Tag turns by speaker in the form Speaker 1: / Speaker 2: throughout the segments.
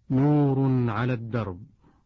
Speaker 1: نور على الدرب،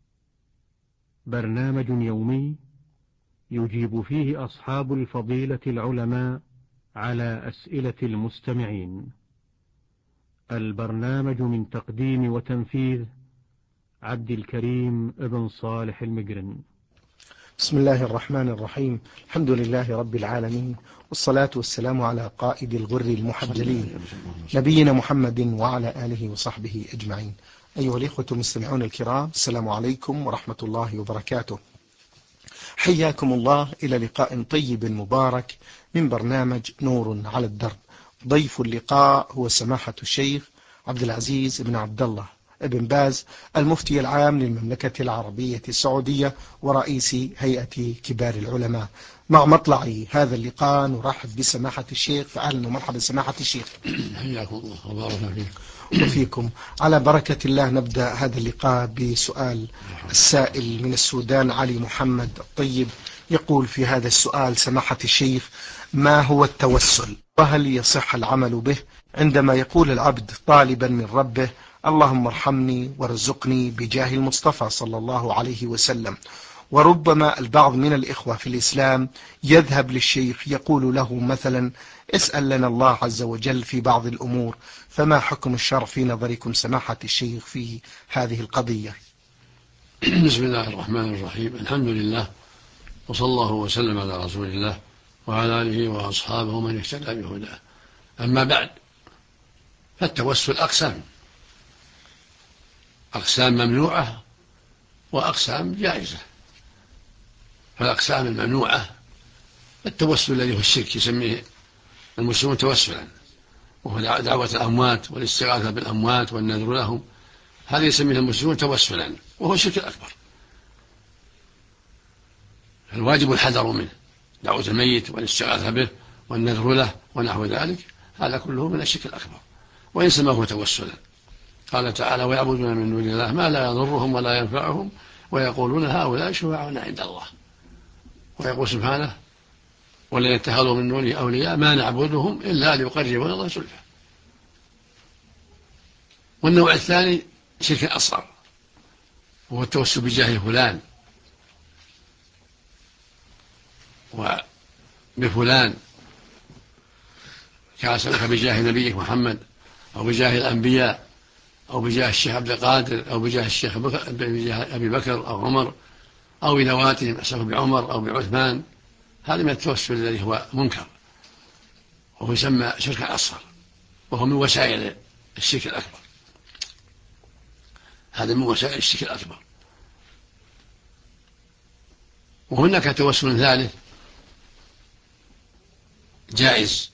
Speaker 1: برنامج يومي يجيب فيه أصحاب الفضيلة العلماء على أسئلة المستمعين. البرنامج من تقديم وتنفيذ عبد الكريم بن صالح المقرن.
Speaker 2: بسم الله الرحمن الرحيم. الحمد لله رب العالمين، والصلاة والسلام على قائد الغر المحجلين نبينا محمد وعلى آله وصحبه أجمعين. أيها الإخوة المستمعون الكرام، السلام عليكم ورحمة الله وبركاته. حياكم الله إلى لقاء طيب مبارك من برنامج نور على الدرب. ضيف اللقاء هو سماحة الشيخ عبد العزيز بن عبد الله ابن باز، المفتي العام للمملكة العربية السعودية ورئيس هيئة كبار العلماء. مع مطلع هذا اللقاء نرحب بسماحة الشيخ، فأهلا ومرحبا سماحة الشيخ.
Speaker 3: حياكم الله وبارك فيك
Speaker 2: وفيكم. على بركة الله نبدأ هذا اللقاء بسؤال السائل من السودان علي محمد الطيب. يقول في هذا السؤال: سماحة الشيخ، ما هو التوسل؟ وهل يصح العمل به عندما يقول العبد طالبا من ربه: اللهم ارحمني وارزقني بجاه المصطفى صلى الله عليه وسلم؟ وربما البعض من الإخوة في الإسلام يذهب للشيخ يقول له مثلا: اسأل لنا الله عز وجل في بعض الأمور. فما حكم الشرع في نظركم سماحة الشيخ في هذه القضية؟
Speaker 3: بسم الله الرحمن الرحيم. الحمد لله، وصلى الله وسلم على رسول الله وعلى آله وأصحابه من اهتدى بهداه. أما بعد، فالتوسل أقسام ممنوعة وأقسام جائزة. فالأقسام الممنوعة التوسل الذي هو الشرك، يسميه المسلمون توسلا، وهو دعوة الأموات والاستغاثة بالأموات والنذر لهم، هذا يسميه المسلمون توسلا، وهو الشرك الأكبر. الواجب الحذر منه، دعوة الميت والاستغاثة به والنذر له ونحو ذلك، هذا كله من الشرك الأكبر، وإن سماه توسلا. قال تعالى: ويعبدون من دون الله ما لا يضرهم ولا ينفعهم ويقولون هؤلاء شفعاؤنا عند الله. ويقول سبحانه: والذين اتخذوا من دونه أولياء ما نعبدهم إلا ليقربونا الله زلفى. والنوع الثاني شرك أصغر، وهو التوسل بجاه فلان وبفلان، كأسألك بجاه نبيك محمد، أو بجاه الأنبياء، أو بجاه الشيخ عبد القادر، أو بجاه الشيخ بجاه أبي بكر أو عمر، أو بذواتهم، أسألك بعمر أو بعثمان. هذا من التوسل الذي هو منكر، وهو يسمى شركا أصغر، وهو من وسائل الشرك الأكبر. هذا من وسائل الشرك الأكبر. وهناك توسل ثالث جائز،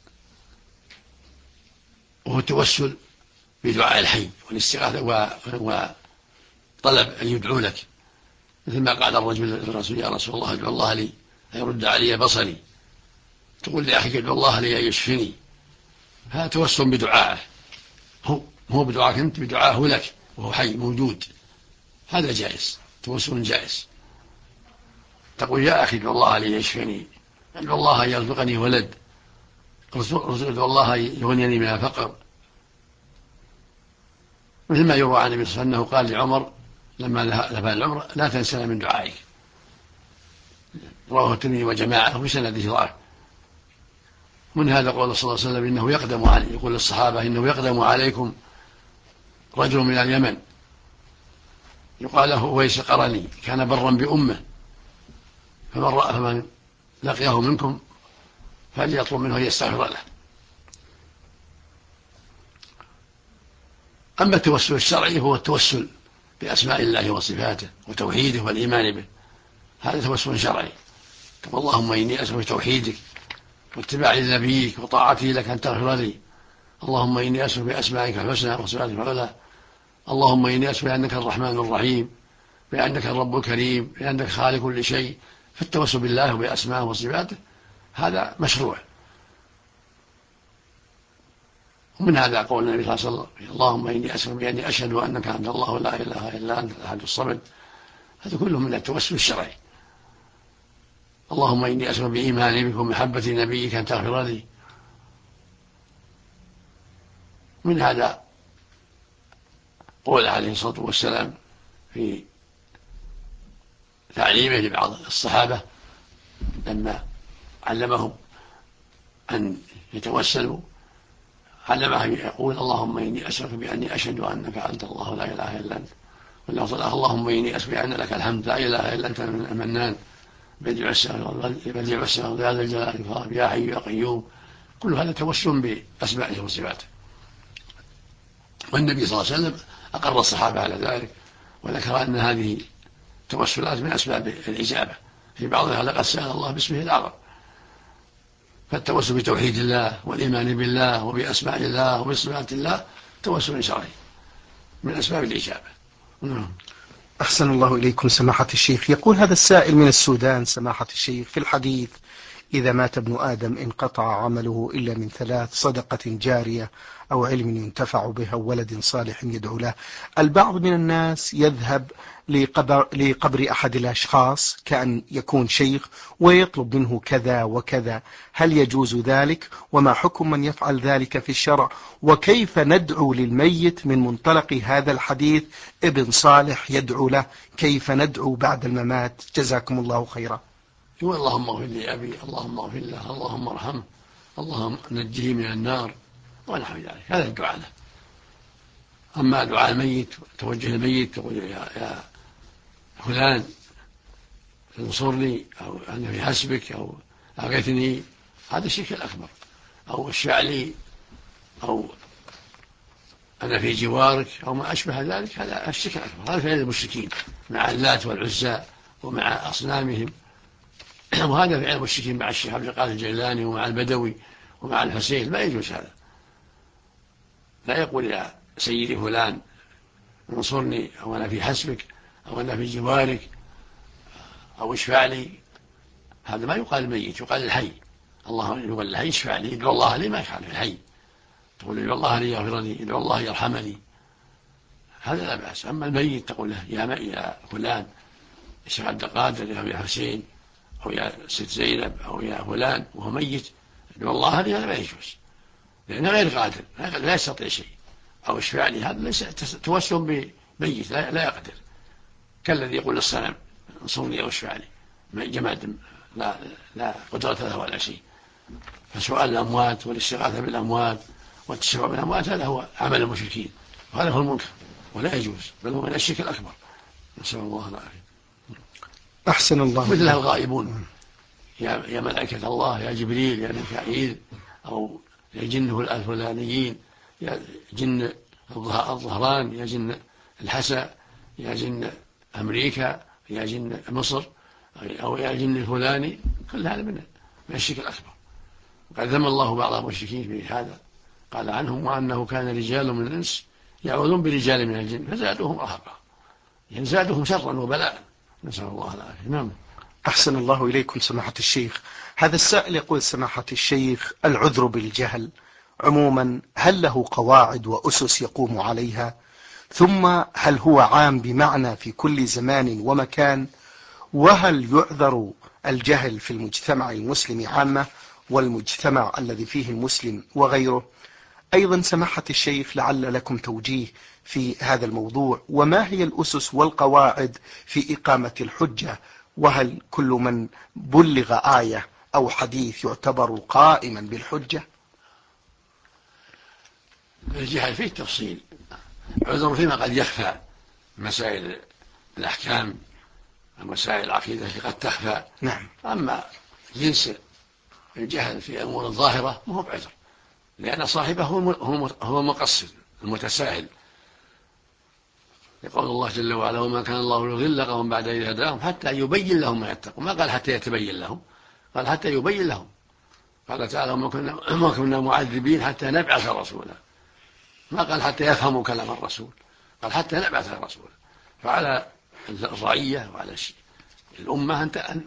Speaker 3: وهو التوسل بدعاء الحي والاستغاثة وطلب أن يدعو لك، مثل ما قال الرجل للرسول: يا رسول الله ادعو الله لي أن يرد علي بصري. تقول لأخيك: ادعو الله لي أن يشفني. هذا توسل بدعائه، هو بدعائك أنت، بدعائه لك وهو حي موجود. هذا جائز، توسل جائز. تقول: يا أخي ادعو الله لي أن يشفني، ادعو الله أن يرزقني ولد، ادعو الله يغنيني من الفقر. مثل ما يروى عن النبي صلى الله عليه وسلم أنه قال لعمر لما ذهب العمر: لا تنسنا من دعائك. رواه الترمذي وجماعة بسنده ضعف. من هذا قول صلى الله عليه وسلم: إنه يقدم علي، يقول للصحابة: إنه يقدم عليكم رجل من اليمن يقال له أويس القرني، كان برا بأمه، فمن لقيه منكم فليطلب منه أن يستغفر له. أما التوسل الشرعي هو التوسل بأسماء الله وصفاته وتوحيده والإيمان به، هذا توسل شرعي. اللهم إني أسألك بتوحيدك واتباع نبيك وطاعتي لك أن تغفر لي. اللهم إني أسألك بأسمائك الحسنى وصفاتك العلى. اللهم إني أسألك بأنك الرحمن الرحيم، بأنك الرب الكريم، بأنك خالق كل شيء. فالتوسل بالله وبأسمائه وصفاته هذا مشروع. ومن هذا قول النبي صلى الله عليه وسلم: اللهم إني أسألك بأني أشهد أنك أنت الله لا إله إلا أنت الأحد الصمد. هذا كله من التوسل الشرعي. اللهم إني أسألك بإيماني بك ومحبة نبيك أن تغفر لي. من هذا قول عليه الصلاة والسلام في تعليمه لبعض الصحابة لما علمهم أن يتوسلوا، علمهم يقول اللهم إني أسألك بأني أشهد أنك أنت الله لا إله إلا أنت، اللهم إني أسألك بأن لك الحمد لا إله إلا أنت المنان بديع السماوات يا ذا الجلال والإكرام يا حي يا قيوم. كل هذا توسل بأسمائه وصفاته، والنبي صلى الله عليه وسلم أقر الصحابة على ذلك، وذكر أن هذه توسلات من أسباب الإجابة، في بعضها لقد سأل الله باسمه الأعظم. فالتوسل بتوحيد الله والإيمان بالله وبأسماء الله وبصفات الله توسل شرعي من أسباب الإجابة.
Speaker 2: أحسن الله إليكم سماحة الشيخ. يقول هذا السائل من السودان سماحة الشيخ: في الحديث إذا مات ابن آدم انقطع عمله إلا من ثلاث: صدقة جارية أو علم ينتفع به أو ولد صالح يدعو له. البعض من الناس يذهب لقبر أحد الأشخاص كأن يكون شيخ ويطلب منه كذا وكذا، هل يجوز ذلك؟ وما حكم من يفعل ذلك في الشرع؟ وكيف ندعو للميت من منطلق هذا الحديث ابن صالح يدعو له؟ كيف ندعو بعد الممات؟ جزاكم الله خيرا.
Speaker 3: يقول اللهم اغفر لي أبي، اللهم اغفر له، اللهم ارحمه، اللهم نجه من النار ونحو ذلك، هذا الدعاء له. أما دعاء الميت توجه الميت تقول يا فلان انصرني أو أنا في حسبك أو أغثني، هذا الشرك الأكبر، أو اشفع لي أو أنا في جوارك أو ما أشبه ذلك، هذا الشرك الأكبر، هذا فعل المشركين مع اللات والعزى ومع أصنامهم، وهذا فعل المشركين مع الشيخ عبد القادر الجيلاني ومع البدوي ومع الحسين. لا يجوز هذا، لا يقول يا سيدي فلان انصرني أو أنا في حسبك أو أنا في جوارك أو اشفع لي، هذا ما يقال الميت، يقال الحي. الله يقول الحي اشفع لي، ادعو الله لي، ما يفعل الحي، تقول ادعو الله لي يغفرني، ادعو الله يرحمني، هذا لا بأس. أما الميت تقول له يا فلان الشيخ عبد القادر أو يا حسين أو يا ست زينب أو يا فلان وهو ميت ادعو الله لي، هذا ما يجوز، لأنه غير قادر، لا يستطيع شيء. أو اشفع لي، هذا ليس توسل بميت، لا يقدر، كالذي يقول للصنم انصرني أو اشفع لي، جماد لا قدرة له ولا شيء. فسؤال الأموات والاستغاثة بالأموات والتشفع بالأموات هذا هو عمل المشركين، وهذا هو المنكر ولا يجوز، بل هو من الشرك الأكبر، نسأل الله العافية.
Speaker 2: أحسن الله.
Speaker 3: مثلها الغائبون، يا ملائكة الله، يا جبريل، يا ميكائيل، أو يا جنه الفلانيين، يا جن الظهران، يا جن الحسا، يا جن أمريكا، يا جن مصر، أو يا جن الفلاني، كل هذا من الشرك الأكبر. وقد ذم الله بعض المشركين في هذا، قال عنهم وأنه كان رجال من الإنس يعوذون برجال من الجن فزادوهم رهقا، يعني زادوهم شرا وبلاء، نسأل الله العافية. نعم.
Speaker 2: أحسن الله إليكم سماحة الشيخ. هذا السائل يقول سماحة الشيخ: العذر بالجهل عموما هل له قواعد وأسس يقوم عليها؟ ثم هل هو عام بمعنى في كل زمان ومكان؟ وهل يعذر الجهل في المجتمع المسلم عامة والمجتمع الذي فيه المسلم وغيره؟ أيضا سماحة الشيخ لعل لكم توجيه في هذا الموضوع: وما هي الأسس والقواعد في إقامة الحجة؟ وهل كل من بلغ آية أو حديث يعتبر قائما بالحجة؟
Speaker 3: الجهل فيه تفصيل، عذر فيما قد يخفى، مسائل الأحكام، مسائل العقيدة قد تخفى.
Speaker 2: نعم.
Speaker 3: أما جنس الجهل في أمور الظاهرة ما هو بعذر، لأن صاحبه هو المقصر المتساهل، يقول الله جل وعلا وما كان الله ليضل قوما بعد إذ هداهم حتى يبين لهم ما يتقون، ما قال حتى يتبين لهم، قال حتى يبين لهم. قال تعالى وما كنا معذبين حتى نبعث رسولا، ما قال حتى يفهموا كلام الرسول، قال حتى نبعث رسولا. فعلى الرعية وعلى الأمة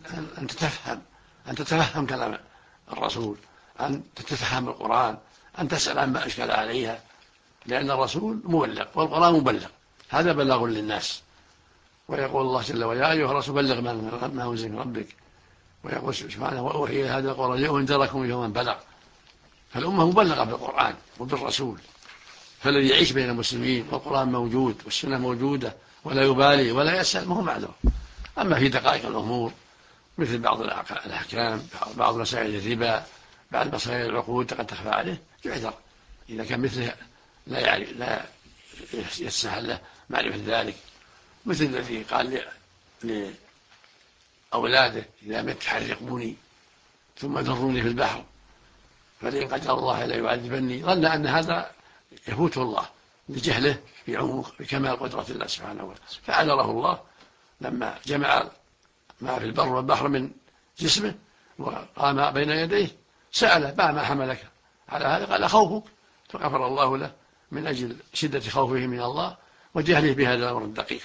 Speaker 3: أن تتفهم كلام الرسول، أن تتفهم القرآن، أن تسأل عما أشكل عليها، لأن الرسول مبلغ والقرآن مبلغ، هذا بلاغ للناس. ويقول الله جل وعلا يا أيها الرسول بلغ ما أنزل من ربك، ويقول سبحانه وأوحي هذا القرآن لأنذركم به من بلغ. فالأمة مبلغة بالقرآن وبالرسول، فالذي يعيش بين المسلمين والقرآن موجود والسنة موجودة ولا يبالي ولا يسأل ما هو معذور. أما في دقائق الأمور مثل بعض الأحكام، بعض مسائل الربا، بعض مسائل العقود قد تخفى عليه يعذر إذا كان مثله لا يسهل له معرفة ذلك، مثل الذي قال لأولاده إذا مت حرقوني ثم ذروني في البحر فلئن قدر الله لا يعذبني، ظن أن هذا يفوت الله لجهله بكمال قدرة الله سبحانه وتعالى، فعذره الله لما جمع ما في البر والبحر من جسمه وقام بين يديه سأله ما حملك على هذا؟ قال خوفك، فغفر الله له من أجل شدة خوفه من الله وجهله بهذا الأمر الدقيق.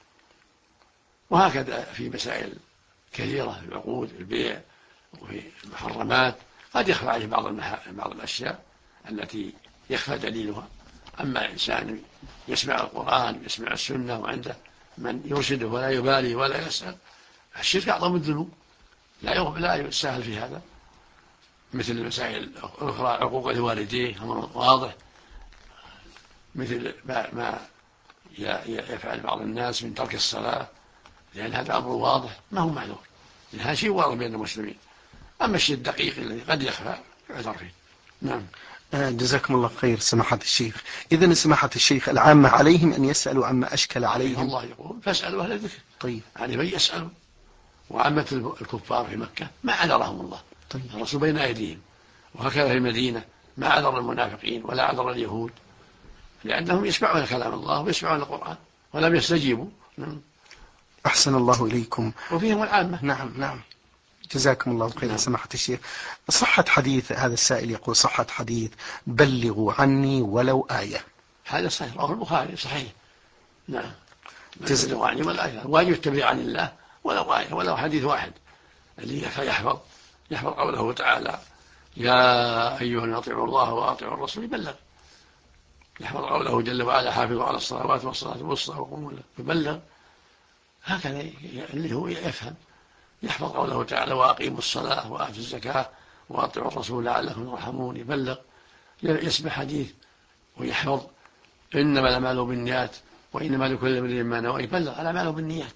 Speaker 3: وهكذا في مسائل كثيرة في العقود في البيع وفي المحرمات قد يخفى عليه بعض الأشياء التي يخفى دليلها. أما إنسان يسمع القرآن يسمع السنة وعنده من يرشده ولا يبالي ولا يسأل، الشرك أعظم الذنوب لا يسهل في هذا. مثل المسائل الأخرى عقوق الوالدين أمر واضح، مثل ما يفعل بعض الناس من ترك الصلاة، لأن هذا أمر واضح ما هو معذور، هذا شيء واضح بين المسلمين. أما الشيء الدقيق الذي قد يخفى يعذر فيه. نعم.
Speaker 2: جزاكم الله خير سماحة الشيخ. إذن سماحة الشيخ العامة عليهم أن يسألوا عما أشكل عليهم.
Speaker 3: الله يقول فاسألوا أهل الذكر.
Speaker 2: طيب.
Speaker 3: يعني من يسألوا، وعامة الكفار في مكة ما عذرهم الله.
Speaker 2: طيب.
Speaker 3: الرسول بين أيديهم، وهكذا في المدينة ما عذر المنافقين ولا عذر اليهود، لأنهم يسمعون كلام الله ويسمعون القرآن ولم يستجيبوا.
Speaker 2: أحسن الله إليكم.
Speaker 3: وفيهم العامة.
Speaker 2: نعم. جزاكم الله خيرا سماحة الشيخ. صحة حديث هذا السائل يقول صحة حديث بلغوا عني ولو آية.
Speaker 3: هذا صحيح، رواه البخاري صحيح. نعم. بلغوا عني ولا آية، واجب التبليغ عن الله ولو آية ولو حديث واحد اللي يحفظ قوله تعالى يا أيها الذين اطيعوا الله وأطيعوا الرسول يبلغ، يحفظ قوله جل وعلا حافظوا على الصلوات والصلاة الوسطى وقوموا له يبلغ. هكذا اللي هو يفهم، يحفظ قوله تعالى وأقيموا الصلاة وآتوا الزكاة وأطيعوا الرسول لعلكم ترحمون يبلغ، يسمع حديث ويحفظ إنما الأعمال بالنيات وإنما لكل امرئ ما نوى يبلغ الأعمال بالنيات.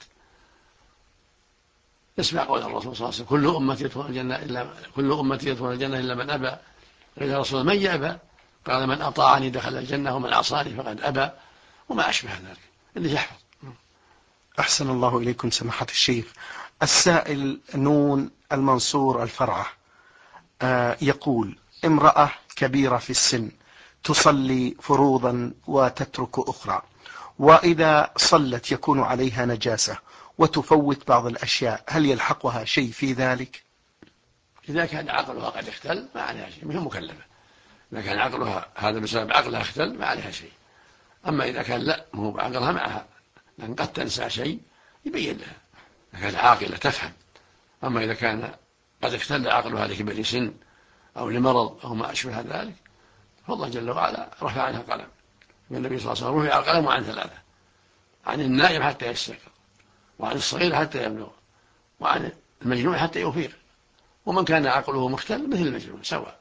Speaker 3: يسمع قول الرسول صلى الله عليه وسلم كل أمتي يدخلون الجنة إلا من أبى، قيل رسول من يأبى؟ قال من أطاعني دخل الجنة ومن عصاني فقد أبى، وما أشبه ذلك اللي يحفظ.
Speaker 2: أحسن الله إليكم سماحة الشيخ. السائل نون المنصور الفرعة يقول امرأة كبيرة في السن تصلي فروضا وتترك أخرى، وإذا صلت يكون عليها نجاسة وتفوت بعض الأشياء، هل يلحقها شيء في ذلك؟
Speaker 3: إذا كان عقلها قد اختل ما عليها شيء، مش مكلفة. إذا كان عقلها هذا بسبب عقلها اختل ما عليها شيء. أما إذا كان لا مو بعقلها معها لأن قد تنسى شيء يبين لها إذا كانت عاقلة تفهم. أما إذا كان قد اختل عقلها لكبر سن أو لمرض أو ما أشبه ذلك فالله جل وعلا رفع عنها القلم. والنبي صلى الله عليه وسلم رفع القلم عن ثلاثة: عن النائم حتى يستيقظ، وعن الصغير حتى يبلغ، وعن المجنون حتى يفيق. ومن كان عقله مختل مثل المجنون سواء.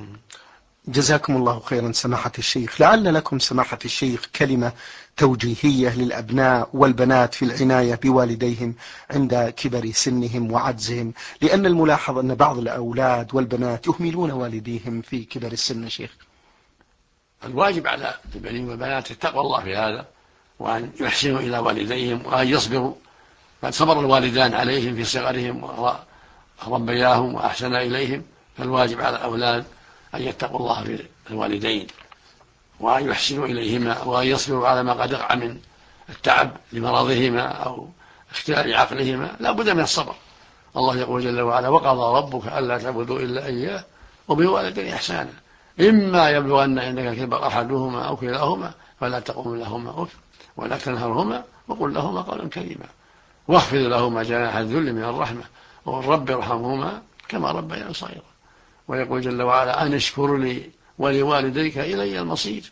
Speaker 2: جزاكم الله خيرا سماحة الشيخ. لعل لكم سماحة الشيخ كلمة توجيهية للأبناء والبنات في العناية بوالديهم عند كبر سنهم وعجزهم، لأن الملاحظ أن بعض الأولاد والبنات يهملون والديهم في كبر السن. شيخ
Speaker 3: الواجب على البنين والبنات التقوى الله في هذا، وأن يحسنوا إلى والديهم وأن يصبروا. قد صبر الوالدان عليهم في صغرهم وربياهم وأحسن إليهم، فالواجب على الأولاد أن يتقوا الله في الوالدين وأن يحسنوا إليهما وأن يصبروا على ما قد وقع من التعب لمرضهما أو اختلال عقلهما. لا بد من الصبر. الله يقول جل وعلا وقضى ربك ألا تعبدوا إلا إياه وبالوالدين إحسانا إما يبلغن عندك الكبر أحدهما أو كلاهما فلا تقل لهما أف ولا تنهرهما وقل لهما قولا كريما واخفض لهما جناح الذل من الرحمة وقل رب ارحمهما كما ربياني صغيرا. ويقول جل وعلا أن اشكر لي ولوالديك إلي المصير.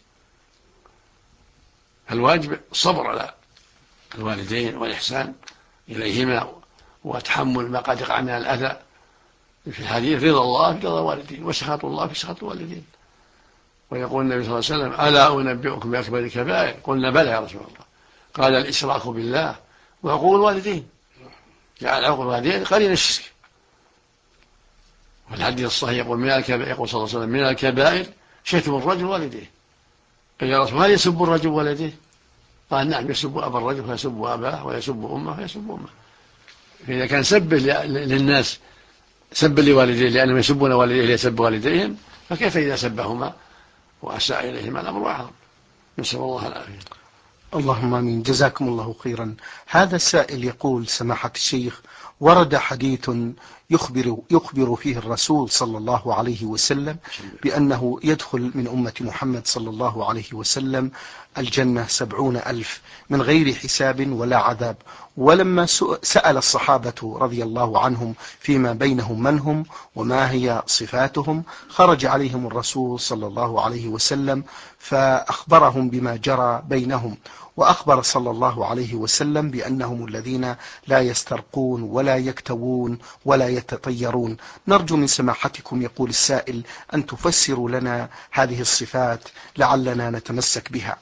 Speaker 3: الواجب الصبر على الوالدين والإحسان إليهما وتحمل ما قد يقع من الأذى. في الحديث رضا الله في رضا الوالدين وسخط الله في سخط الوالدين. ويقول النبي صلى الله عليه وسلم: ألا أنبئكم بأكبر الكبائر؟ قلنا: بلى يا رسول الله. قال: الإشراك بالله وعقوق الوالدين. جعل عقوق الوالدين قرين الشرك. والحديث الصحيح يقول يقول صلى الله عليه وسلم: من الكبائر شتم الرجل والديه. قال: يا رسول: هل يسب الرجل والديه؟ قال: نعم، يسب أبا الرجل ويسب أباه ويسب أمه ويسب أمه. فإذا كان سب للناس سب لوالديه لأنهم يسبون والديه ليسب والديهم، فكيف إذا سبهما وأساء إليهما؟ الأمر أعظم. نسأل الله العافية.
Speaker 2: اللهم آمين. جزاكم الله خيرا. هذا السائل يقول: سماحة الشيخ، ورد حديث يخبر فيه الرسول صلى الله عليه وسلم بأنه يدخل من أمة محمد صلى الله عليه وسلم الجنة 70,000 من غير حساب ولا عذاب. ولما سأل الصحابة رضي الله عنهم فيما بينهم من هم وما هي صفاتهم، خرج عليهم الرسول صلى الله عليه وسلم فأخبرهم بما جرى بينهم، وأخبر صلى الله عليه وسلم بأنهم الذين لا يسترقون ولا يكتوون ولا يتطيرون. نرجو من سماحتكم، يقول السائل، أن تفسروا لنا هذه الصفات لعلنا نتمسك بها.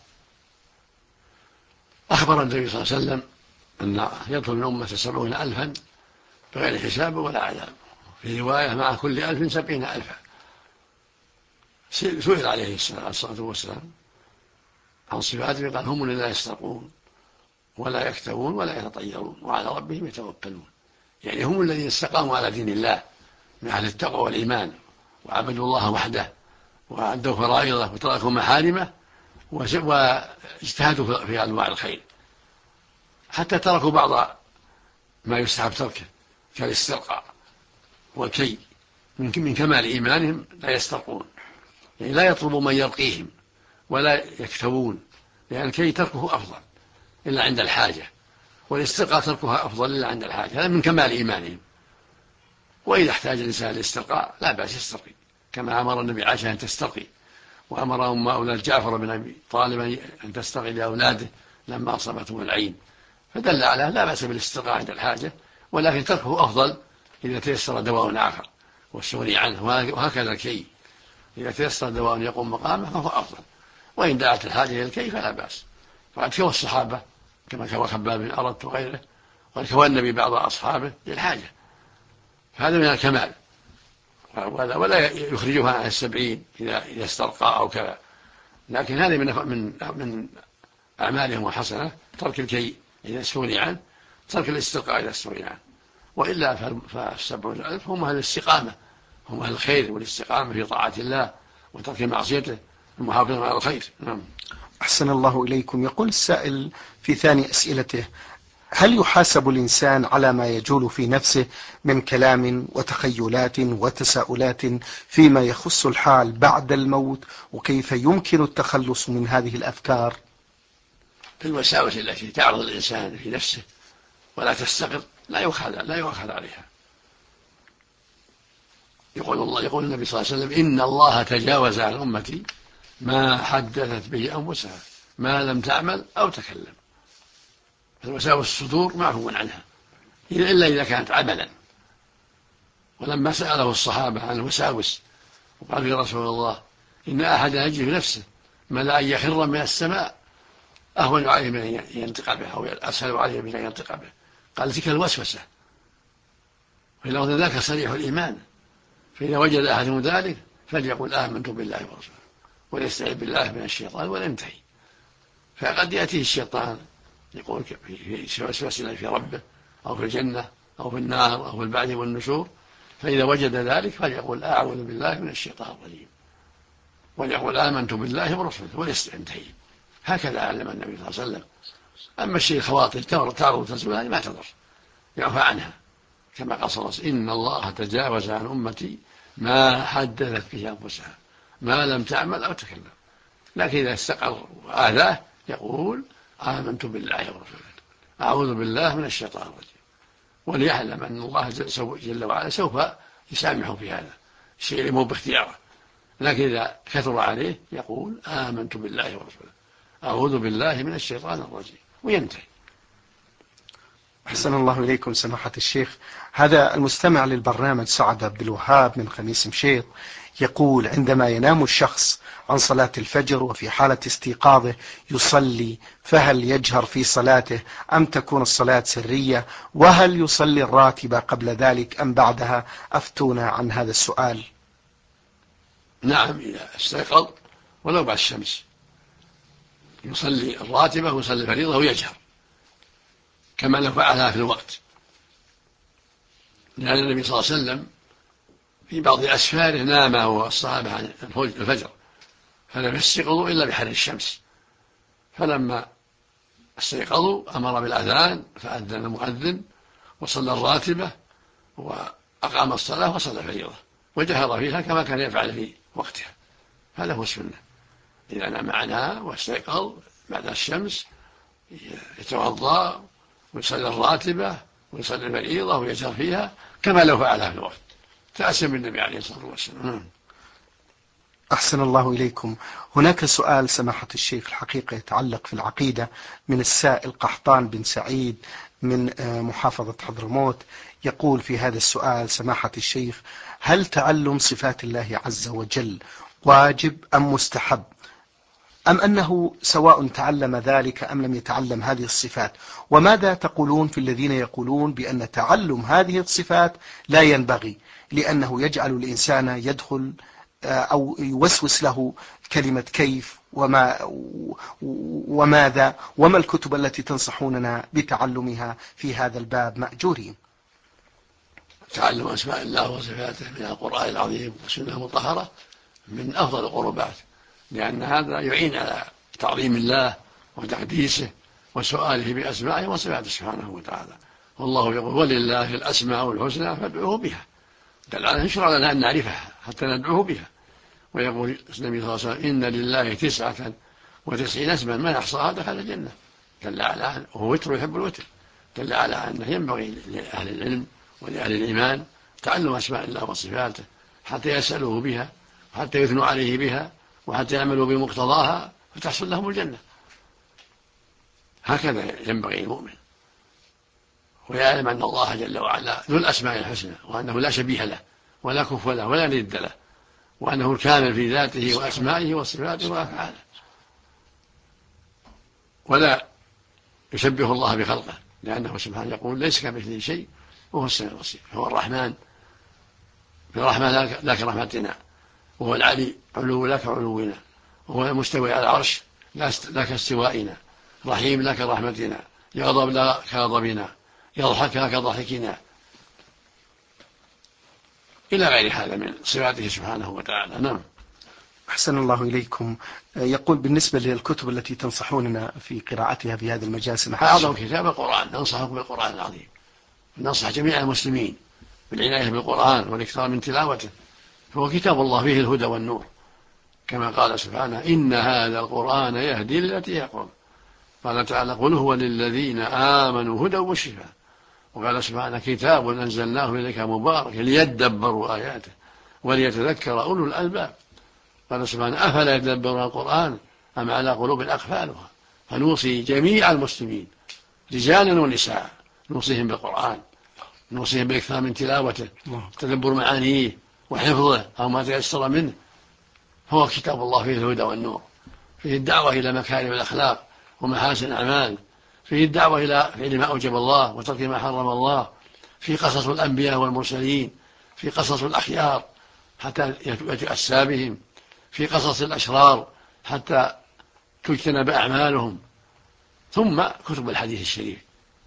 Speaker 3: أخبر النبي صلى الله عليه وسلم أن يدخل من أمة 70,000 بغير حساب ولا عذاب. في رواية: مع كل 1000 70,000. سئل عليه الصلاة والسلام عن صفاته قال: هم الذين لا يسترقون ولا يكتوون ولا يتطيرون وعلى ربهم يتوكلون. يعني هم الذين استقاموا على دين الله من أهل التقوى والإيمان، وعبدوا الله وحده، وأدوا فرائضه، وتركوا محارمه، واجتهدوا في أنواع الخير، حتى تركوا بعض ما يستحب تركه كالاسترقاء والكي. من كمال إيمانهم لا يسترقون، يعني لا يطلبوا من يرقيهم، ولا يكتوون، لأن الكي تركه أفضل إلا عند الحاجة، والاسترقاء تركها أفضل إلا عند الحاجة. هذا من كمال إيمانهم. وإذا احتاج الإنسان للاسترقاء لا بأس يسترقي، كما أمر النبي عائشة أن تسترقي، وأمر أولاد جعفر بن أبي طالب أن تسترقي لأولاده لما أصابتهم العين، فدل على لا بأس بالاسترقاء عند الحاجة، ولكن تركه أفضل إذا تيسر دواء آخر والسوري عنه. وهكذا الكي، إذا تيسر دواء يقوم مقامه فهو أفضل، وإن دعت الحاجة إلى الكي فلا بأس. وقد كوى الصحابة كما كوى خباب بن أرد وغيره، وقد كوى النبي بعض أصحابه للحاجة، فهذا من الكمال، ولا يخرجها عن 70 إذا استرقى أو كذا. لكن هذه من أعمالهم وحسنة، ترك الكي إذا استغني عنه، ترك الاسترقاء إذا استغني عنه. وإلا ف70,000 هم أهل الاستقامة، هم أهل الخير والاستقامة في طاعة الله وترك معصيته المحافظة على الخير. نعم.
Speaker 2: أحسن الله إليكم. يقول السائل في ثاني أسئلته: هل يحاسب الإنسان على ما يجول في نفسه من كلام وتخيلات وتساؤلات فيما يخص الحال بعد الموت، وكيف يمكن التخلص من هذه الأفكار؟
Speaker 3: الوساوس التي تعرض الإنسان في نفسه ولا تستقر لا يؤخذ عليها. يقول النبي صلى الله عليه وسلم: إن الله تجاوز عن أمتي ما حدثت به أنفسها ما لم تعمل أو تكلم. الوساوس الصدور معفو عنها إلا إذا كانت عملا. ولما سأله الصحابة عن الوساوس وقال: يا رسول الله، إن أحدا يجد في نفسه ما لا أن يخر من السماء أهون عليه من أن ينطق به، أو أسهل عليه من أن ينطق به. قال: تلك الوسوسة. وفي لفظ ذاك صريح الإيمان. فإذا وجد أحدهم ذلك فليقل: آمنت بالله ورسوله، وليستعذ بالله من الشيطان ولينتهي. فقد يأتيه الشيطان يقول في وسوسة في ربه أو في الجنة أو في النار أو في البعث والنشور، فإذا وجد ذلك فليقول: أعوذ بالله من الشيطان الرجيم، وليقول: آمنت بالله ورسوله، ولينتهي. هكذا علم النبي صلى الله عليه وسلم. أما الشيء الخواطر تعرض وتزول هذه ما تضر، يعفى عنها، كما قال صلى الله عليه وسلم: إن الله تجاوز عن أمتي ما حدثت به أنفسها ما لم تعمل أو تكلم. لكن إذا استقر وآذاه يقول: آمنت بالله ورسوله، أعوذ بالله من الشيطان الرجيم، وليعلم أن الله جل وعلا سوف يسامحه في هذا الشيء مو باختياره. لكن إذا كثر عليه يقول: آمنت بالله ورسوله، أعوذ بالله من الشيطان الرجيم، وينتهي.
Speaker 2: أحسن الله إليكم سماحة الشيخ. هذا المستمع للبرنامج سعد عبد الوهاب من خميس مشيط يقول: عندما ينام الشخص عن صلاة الفجر وفي حالة استيقاظه يصلي، فهل يجهر في صلاته أم تكون الصلاة سرية؟ وهل يصلي الراتبة قبل ذلك أم بعدها؟ أفتونا عن هذا السؤال.
Speaker 3: نعم، إذا استيقظ ولو بعد الشمس يصلي الراتبة ويصلي الفريضة ويجهر كما لو فعلها في الوقت، لأن النبي صلى الله عليه وسلم في بعض أسفاره نام والصحابة عن الفجر فلم يستيقظوا إلا بحر الشمس، فلما استيقظوا أمر بالأذان فأذن المؤذن وصلى الراتبة وأقام الصلاة وصلى الفريضة وجهر فيها كما كان يفعل في وقتها. هذا هو السنة. إذا نام عنها واستيقظ بعد الشمس يتوضأ ويصلي الراتبة ويصلي الفريضة ويجهر فيها كما لو فعلها في الوقت، تأسم بالنبي عليه الصلاة والسلام.
Speaker 2: أحسن الله إليكم. هناك سؤال سماحة الشيخ الحقيقة يتعلق في العقيدة من السائل قحطان بن سعيد من محافظة حضرموت. يقول في هذا السؤال: سماحة الشيخ، هل تعلم صفات الله عز وجل واجب أم مستحب، أم أنه سواء تعلم ذلك أم لم يتعلم هذه الصفات؟ وماذا تقولون في الذين يقولون بأن تعلم هذه الصفات لا ينبغي لأنه يجعل الإنسان يدخل أو يوسوس له كلمة كيف وماذا، وما الكتب التي تنصحوننا بتعلمها في هذا الباب مأجورين؟
Speaker 3: تعلم أسماء الله وصفاته من القرآن العظيم والسنة المطهرة من أفضل القربات، لأن هذا يعين على تعظيم الله وتقديسه وسؤاله بأسمائه وصفاته سبحانه وتعالى. والله يقول: ولله الأسماء الحسنى فادعوه بها. دل على يشرع لنا أن نعرفها حتى ندعوه بها. ويقول النبي صلى الله عليه وسلم: إن لله 99 اسما من أحصاها دخل الجنة. دل على وهو وتر يحب الوتر، دل على أنه ينبغي لأهل العلم ولأهل الإيمان تعلم أسماء الله وصفاته حتى يسألوه بها وحتى يثنوا عليه بها وحتى يعملوا بمقتضاها فتحصل لهم الجنة. هكذا ينبغي المؤمن، ويعلم أن الله جل وعلا ذو الأسماء الحسنى وأنه لا شبيه له ولا كفو له ولا ند له، وأنه الكامل في ذاته وأسمائه وصفاته وأفعاله، ولا يشبه الله بخلقه، لأنه سبحانه يقول: ليس كمثله شيء وهو السميع البصير. هو الرحمن برحمة لا كرحمتنا، وهو العلي علو لا كعلونا، وهو المستوي على العرش لا كاستوائنا، رحيم لا كرحمتنا، يغضب لا كغضبنا، يضحك لا كضحكنا، إلى غير هذا من صفاته سبحانه وتعالى. نعم.
Speaker 2: أحسن الله إليكم. يقول: بالنسبة للكتب التي تنصحوننا في قراءتها في هذا المجال سماحة
Speaker 3: أعظم كتاب القرآن، ننصحكم بالقرآن العظيم، ننصح جميع المسلمين بالعناية بالقرآن والإكثار من تلاوته، فهو كتاب الله فيه الهدى والنور، كما قال سبحانه: إن هذا القرآن يهدي للتي هي أقوم. قال تعالى: قل هو للذين آمنوا هدى وشفاء. وقال سبحانه: كتاب أنزلناه إليك مبارك ليدبروا آياته وليتذكر أولو الألباب. قال سبحانه: أفلا يتدبرون القرآن أم على قلوب أقفالها. فنوصي جميع المسلمين رجالا ونساء، نوصيهم بالقرآن، نوصيهم بالإكثار من تلاوته وتدبر معانيه وحفظه أو ما تيسر منه. هو كتاب الله فيه الهدى والنور، فيه الدعوة إلى مكارم الأخلاق ومحاسن الأعمال، فيه الدعوة إلى فعل ما أوجب الله وترك ما حرم الله، فيه قصص الأنبياء والمرسلين، فيه قصص الأخيار حتى يتأسى بهم، في قصص الأشرار حتى تجتنب أعمالهم، ثم كتب الحديث الشريف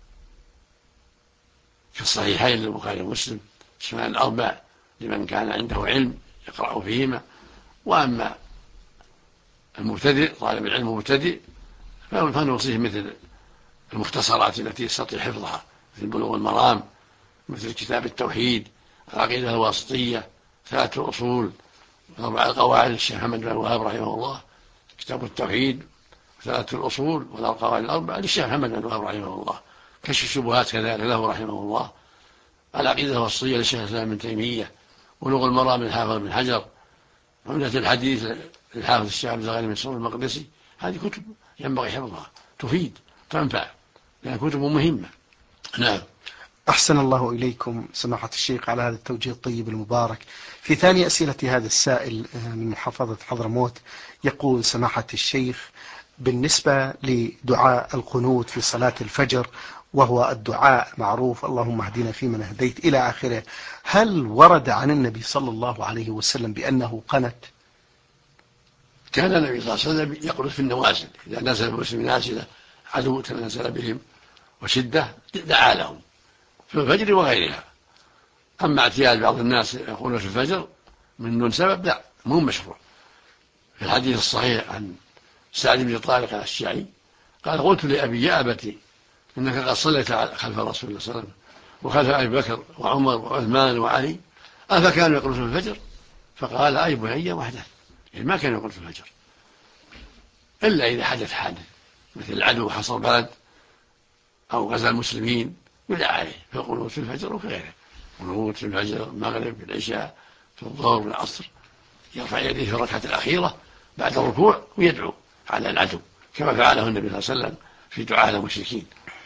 Speaker 3: في الصحيحين للبخاري ومسلم، السنن الأربع لمن كان عنده علم يقرأ فيهما. وأما المبتدئ طالب العلم المبتدئ فنوصيه مثل المختصرات التي يستطيع حفظها، مثل بلوغ المرام، مثل كتاب التوحيد، العقيدة الواسطية، ثلاثة الأصول، أربع القواعد للشيخ محمد بن الوهاب رحمه الله، كتاب التوحيد وثلاثة الأصول والقواعد الأربعة للشيخ محمد بن الوهاب رحمه الله، كشف الشبهات كذلك له رحمه الله، العقيدة الواسطية للشيخ الإسلام ابن تيمية، بلوغ المرام للحافظ بن حجر، عمدة الحديث للحافظ الشيخ عبد الغني بن سعود المقدسي. هذه كتب ينبغي حفظها، تفيد تنفع، لأنها كتب مهمة نعم.
Speaker 2: أحسن الله إليكم سماحة الشيخ على هذا التوجيه الطيب المبارك. في ثاني أسئلة هذا السائل من محافظة حضرموت يقول سماحة الشيخ: بالنسبة لدعاء القنوت في صلاة الفجر، وهو الدعاء معروف اللهم اهدنا فيمن هديت إلى آخره، هل ورد عن النبي صلى الله عليه وسلم بأنه قنت؟
Speaker 3: كان النبي صلى الله عليه وسلم يقنت في النوازل، إذا نزل بمسلم نازلة عدو تنزل بهم وشدة دعا لهم في الفجر وغيرها. أما اعتياد بعض الناس يقولون في الفجر من دون سبب لا، مو مشروع. في الحديث الصحيح عن سعد بن طارق الأشجعي قال: قلت لأبي يا أبتي إنك قد صليت خلف رسول الله صلى الله عليه وسلم وخلف أبي بكر وعمر وعثمان وعلي، أفكانوا يقولون في الفجر؟ فقال: أي بني وحده، يعني ما كانوا يقولون في الفجر إلا إذا حدث حادث مثل العدو حصر بلد أو غزا المسلمين يدعى عليه في القنوت في الفجر وفي غيره. قنوت في الفجر، المغرب، في العشاء، في الظهر، في العصر، يرفع يديه في الركعة الأخيرة بعد الركوع ويدعو على العدو كما فعله النبي صلى الله عليه وسلم في دعاء المشركين.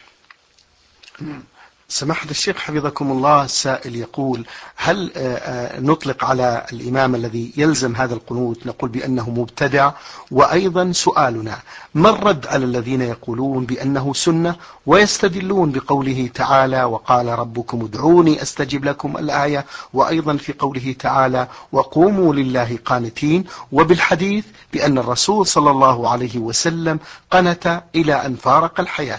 Speaker 2: سماحة الشيخ حفظكم الله، السائل يقول: هل نطلق على الإمام الذي يلزم هذا القنوت نقول بأنه مبتدع؟ وأيضا سؤالنا: ما الرد على الذين يقولون بأنه سنة ويستدلون بقوله تعالى وقال ربكم ادعوني أستجب لكم الآية، وأيضا في قوله تعالى وقوموا لله قانتين، وبالحديث بأن الرسول صلى الله عليه وسلم قنت إلى أن فارق الحياة؟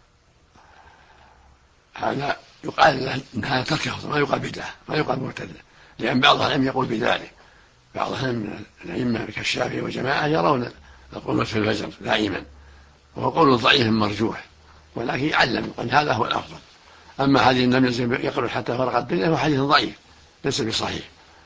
Speaker 3: هذا يقال له إن هذا ترك، ما يقال بدعة، ما يقال مرتدة، لأن بعض العلم يقول بذلك. بعض من الأئمة كالشافعي وجماعة يرون القنوت في الفجر دائما، وهو قول ضعيف مرجوح، ولكن يعلم أن هذا هو الأفضل. أما حديث لم يلزم يقرأ حتى فرق الدنيا فهو حديث ضعيف ليس بصحيح،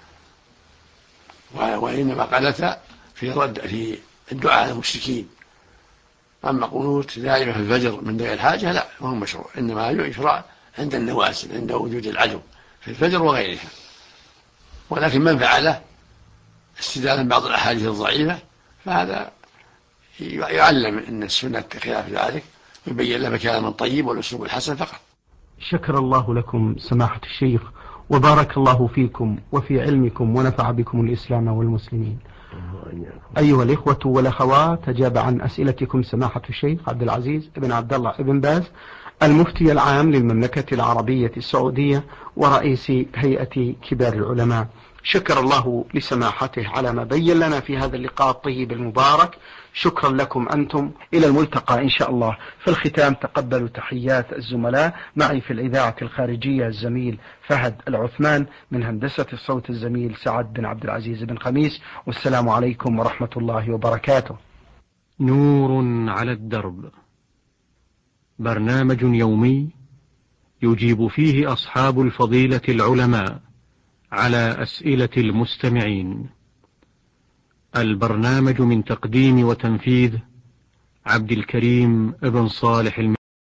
Speaker 3: وإنما قالت في رد في الدعاء على المشركين. أما قنوت دائما في الفجر من داعي الحاجة لا، وهو مشروع، إنما يشرع عند النوازل، عند وجود العدو في الفجر وغيرها. ولكن من فعله استدلالا بعض الأحاديث الضعيفة فهذا يعلم أن السنة خلاف ذلك، ويبين له كلام طيب والأسلوب الحسن فقط.
Speaker 1: شكر الله لكم سماحة الشيخ، وبارك الله فيكم وفي علمكم، ونفع بكم الإسلام والمسلمين. أيها الإخوة والأخوات، أجاب عن أسئلتكم سماحة الشيخ عبد العزيز بن عبد الله بن باز، المفتي العام للمملكة العربية السعودية ورئيس هيئة كبار العلماء. شكر الله لسماحته على ما بين لنا في هذا اللقاء الطيب المبارك. شكرا لكم أنتم، إلى الملتقى إن شاء الله. في الختام تقبلوا تحيات الزملاء، معي في الإذاعة الخارجية الزميل فهد العثمان، من هندسة الصوت الزميل سعد بن عبد العزيز بن خميس، والسلام عليكم ورحمة الله وبركاته.
Speaker 4: نور على الدرب، برنامج يومي يجيب فيه أصحاب الفضيلة العلماء على أسئلة المستمعين. البرنامج من تقديم وتنفيذ عبد الكريم ابن صالح